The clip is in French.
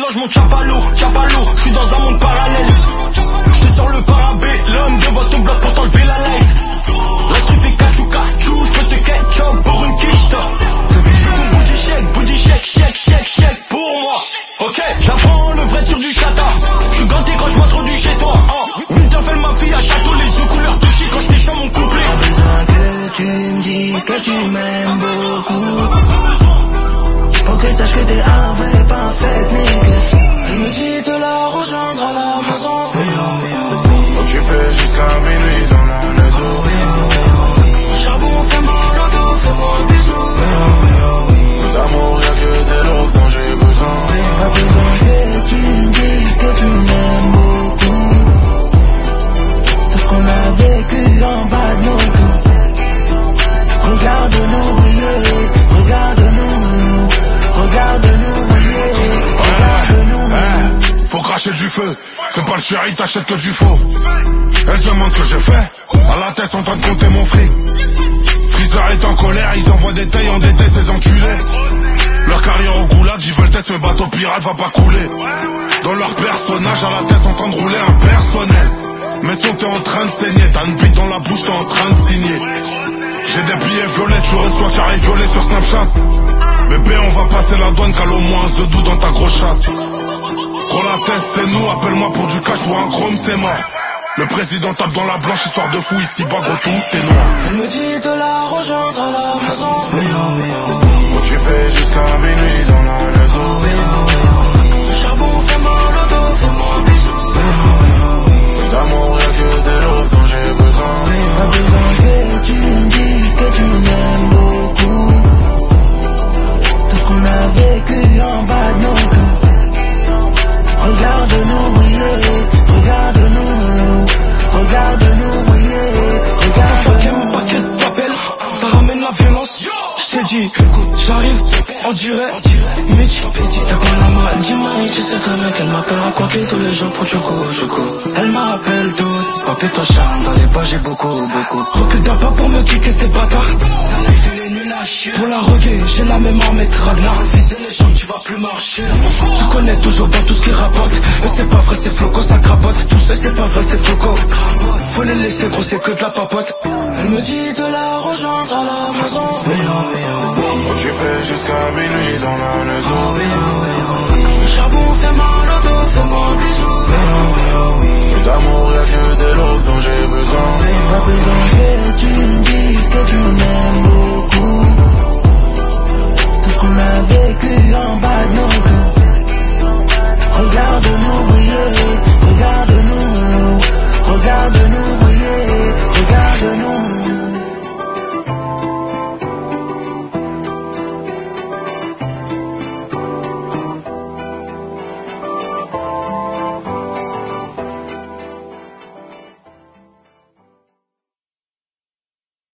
ans, je monte Chapalou, je suis dans un monde parallèle. Je te sors le parabé, l'homme devant ton bloc pour t'enlever la life. La street fait cachou, je peux te ketchup pour une quiche. Je veux ton booty shake pour moi. Ok, j'apprends le vrai tir du chata. Je suis ganté quand je m'introduis chez toi. Winterfell ma fille à château, les yeux couleur de chi quand je t'échante mon couplet. Pas besoin que tu me dises que tu m'aimes beaucoup, pour que sache que t'es un vrai, pas un fake nigga. Elle me dit de la rejoindre à la maison. Occupé jusqu'à minuit dans la maison. Charbon, fais-moi le dos, fais-moi un bisou. D'amour, y'a que des love dont j'ai besoin. Pas besoin que tu me dises que tu m'aimes beaucoup, tout ce qu'on a vécu en bas de nos coups. Regarde-nous briller, regarde-nous, regarde-nous briller, regarde-nous. Faut cracher du feu, fais pas le chéri, t'achètes que du faux. Elle se demande ce que j'ai fait, à la tête en train de compter mon fric. Freezer est en colère, ils envoient des tailles en détail ces enculés. Leur carrière au goulag, ils veulent tester, mais bateau pirate va pas couler. Dans leur personnage, à la tête en train de rouler un personnel. Mais son t'es en train de saigner, t'as une bite dans la bouche, t'es en train de signer. J'ai des billets violets, tu reçois carré violet sur Snapchat. Bébé, on va passer la douane, cale au moins The Do dans ta grosse chatte. Gros la tête, c'est nous, appelle-moi pour du cash, pour un chrome, c'est mort. Le président tape dans la blanche, histoire de fou, ici bas, gros tout, t'es noir. Elle me dit de la rejoindre à la maison. Occupé jusqu'à minuit dans la maison. Charbon, fais-moi le dos, fais-moi un bisou. D'amour, y'a que des love dont j'ai besoin. Pas besoin que tu me dises que tu m'aimes beaucoup, tout ce qu'on a vécu en bas de nos coups. Regarde-nous briller, regarde-nous, regarde-nous briller, regarde-nous. Mon paquet de papel, ça ramène la violence. Je t'ai dit, j'arrive, on dirait Mitch. T'as pas la main, dis-moi, tu sais très bien qu'elle m'appellera quoi qu'il tous les jours pour Choco. Elle m'appelle toute, papi ton charme, dans les bas j'ai beaucoup. Recule d'un pas pour me kicker ces bâtards. Pour la reggae, j'ai la même armée que Ragnar. Viser les jambes, tu vas plus marcher. Tu connais toujours pas tout ce qui rapporte. Mais c'est pas vrai, c'est floco, ça crapote. Tout ça, c'est pas vrai, c'est floco. Faut les laisser gros, c'est que de la papote. Elle me dit de la rejoindre à la maison. Occupé jusqu'à minuit dans la maison. Charbon,